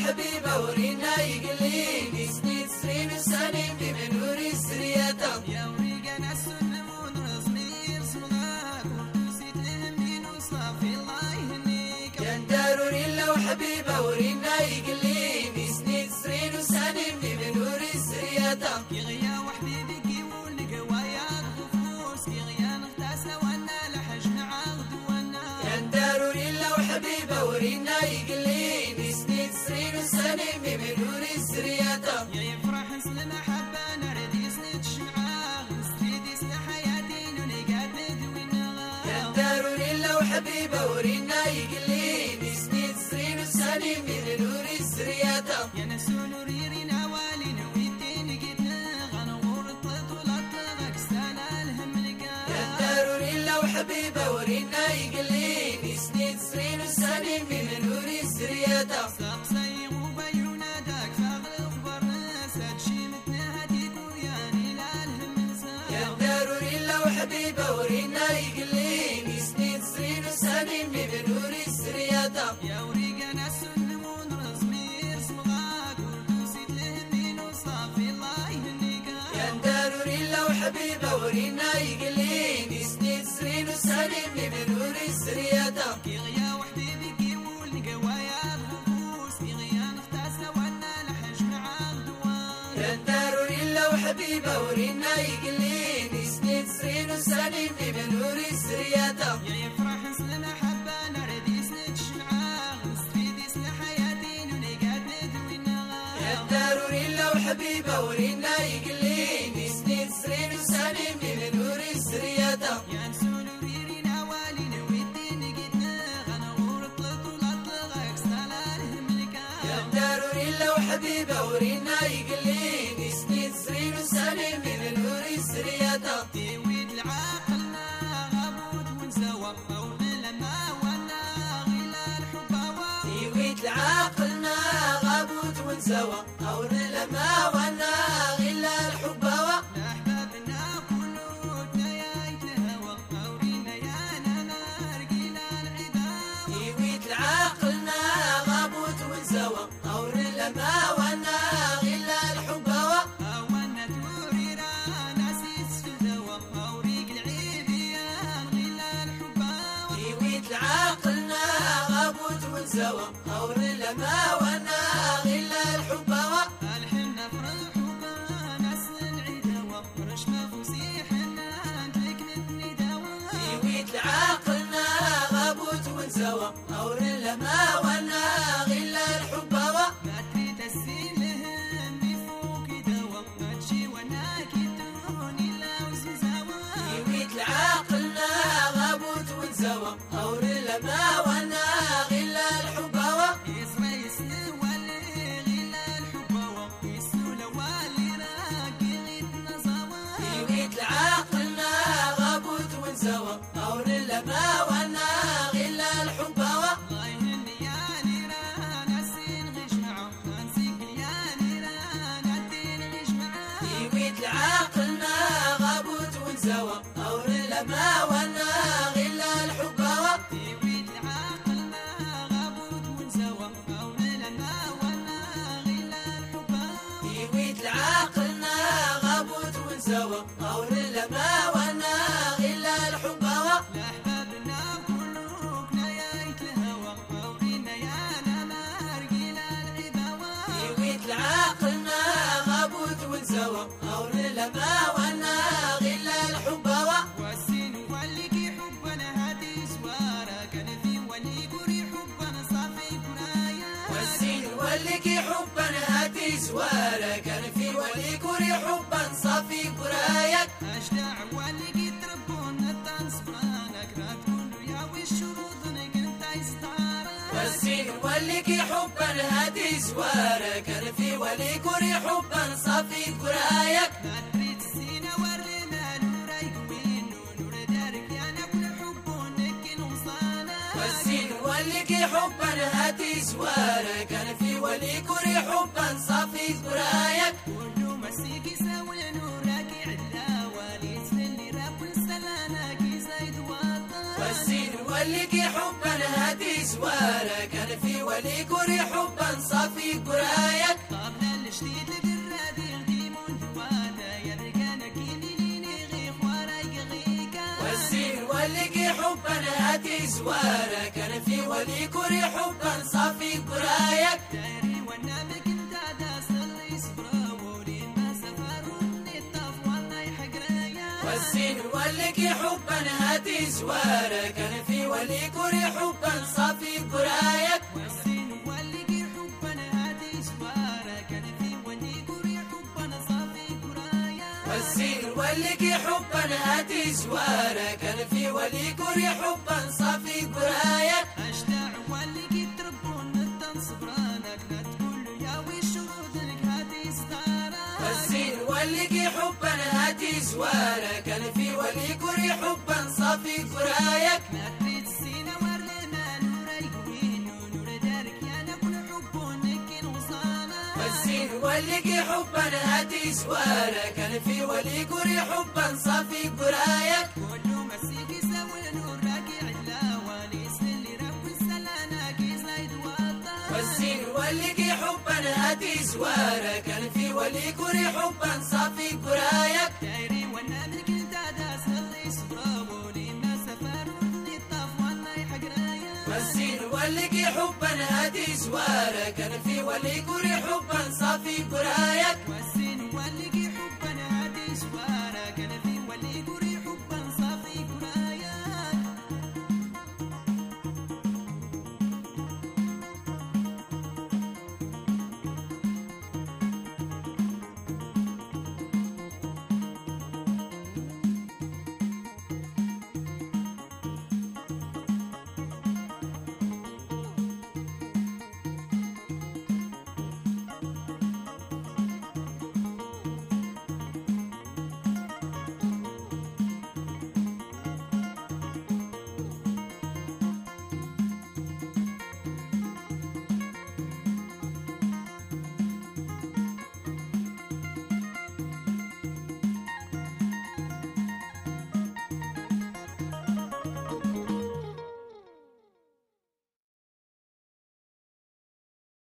وحبيبه ورينا يقليني سنين سنين وسنين في منور السرياته يا وريقة ناس النمون رسمي رسمك ونسيت الهمين وصافي الله يهنيك يا ندار وريلا وحبيبه ورينا يقليني سنين سنين وسنين في منور السرياته يغيا وحبيبي كيقول لك ويا غفوس يغيا نغتاس وانا لحج نعاود وانا يا ندار وريلا وحبيبه ورينا يقليني سنين سنين وسنين في منور السرياته يا يفرح نسلم حبة نردي سنت شمعة نستفيد سن حياتي نلقى ندوينا يا ندار وريلا وحبيبه ورينا يقليني سنين سنين وسنين في منور السرياته يا نسون ريرين عوالي نويتين قدنا غنور طلط ولطلق سنة الهم لقا يا ندار وريلا وحبيبه ورينا يقليني سنين سنين وسنين في منور السرياته سقسي وبيونا داك فاغل اخبار ناس هادشي متنا هاديك وياني لا الهم نسا يا ندار وريلا وحبيبه ورينا يقليني سنين سنين وسنين في منور السرياته يا وريقة ناس النمون رسمي رسمغاك ونسيت الهمين وصافي الله يهنيك يا ندار وريلا وحبيبه ورينا يقليني سنين سنين وسنين في منور السرياته يغيا وحبيبي كيقول لك ويا غفوس يغيا نختاس وانا لحج معاه دوان يا ندار وريلا وحبيبه ورينا يقليني سنين سنين وسنين في منور السرياته يا يفرح نسلم حبة نردي سنت شمعة نستفيد سن حياتي نلقى ندوينا يا ندار وريلا وحبيبه ورينا يقليني سنين سنين وسنين في منور السرياته يا نسون ريرين عوالي نويتين قدنا غنغور طلط ولطلق سنة الهم لقا يا ندار وريلا وحبيبه ورينا يقليني سنين سنين وسنين في منور السرياته تيويد العقلنا غابوت ونسوا أو لما وانا غلا الحب هوا يويت لعقلنا غابوت ونسوا أو لما وانا غلا الحب هوا لأحبابنا كلنا يا يتهوى أورينا يا نانا رقيلا العباوة يويت لعقلنا غابوت ونسوا أو لما وانا غلا الحب هوا أوانا توريرا ناسيس في الدوا أوريك العيبيان غلا الحب هوا يويت لعقلنا غابوت ونسوا أو لما وانا غلا الحب هوا الحنا فرحوا ناس العداوة رشمة فسيحنا عندك نتني دوا يويت لعقلنا غابوت ونسوا أو لما وانا غلا الحب هوا ما تريد السين لهم يفوق دوا ما تجي وانا كدوني لا وزوزاوة يويت لعقلنا غابوت ونسوا أو لما وانا غلا الحب هوا يسوى يسلو واللي غلا الحب هوا يسلو لوالي راكي غيتنا زوا يويت لعقلنا غابوت ونسوا أو لما وانا غلا الحب هوا غايهن يا نيران السين غش معه نسيك يا نيران الدين غش معه يويت لعقلنا غابوت ونسوا أو لما وانا غلا الحب هوا يويد عقلنا غابوت ونسوا أو لما وانا غلا الحب هوا يويت لعقلنا غابوت ونسوا أو لما وانا غلا الحب هوا لأحبابنا كلنا يا يتلهوى أورينا يا نما رقيلا العباوة يويت لعقلنا غابوت ونسوا أو لما وانا غلا الحب هوا والسين واللي حبنا هادي سوارا كان في ولي قري حبنا صافي كنايا والسين واللي حبا هاتي سوارة كان في ولي كوري حبا صافي كرايك أشجع واللي تربون الدانس برانك لا تقول يا والشروط نقنت استعارة والسين واللي حبا هاتي سوارة كان في ولي كوري حبا صافي كرايك لا تريد السينة والرمال ورايق وينو نور دارك يا نقل حبونك نوصانا والسين واللي حبا هاتي سوارة كان في ولي كوري حبا صافي كرايك كله مسيك يساوي نورك علاوة ليس اللي راب سلانك زايد وطن والسين واللي حبا هاتي سوارة كان في ولي كوري حبا صافي ولك حبا هاتي زوارك كان في وليك حبا صافي قرايك دايري ونامك انت داس اللي صبرا ولي ما سفروني الطف والله يحق رايا والزين ولك حبا هاتي زوارك كان في وليك حبا صافي قرايك والزين ولك حبا هاتي زوارا كان في وليك حبا صافي قرايا والزين ولك حبا هاتي زوارك كان في وليك حبا صافي قرايك اشتاع ولك تربون الدن صبرانك لا تقول يا وش شرودك هاتي ستارا والزين ولك حبا هاتي زوارك كان في وليك حبا صافي قرايك ما تريد السينة ورلنا نورا يقوين ونور دارك يا نقول حبونك الوصانا والزين ولك حبا هاتي زوارك كان في وليك حبا صافي قرايك كل مسيك يسوي نور راكع اللاوالي سلي رب السلانك يزايد واطا والزين ولك حبا هاتي زوارك كان في وليك حبا صافي قرايك دايري ونامك انت داس اللي صبرا ولي ما سفروني الطف والله يحق رايا والزين ولك حبا هاتي زوارك كان في وليك حبا صافي قرايك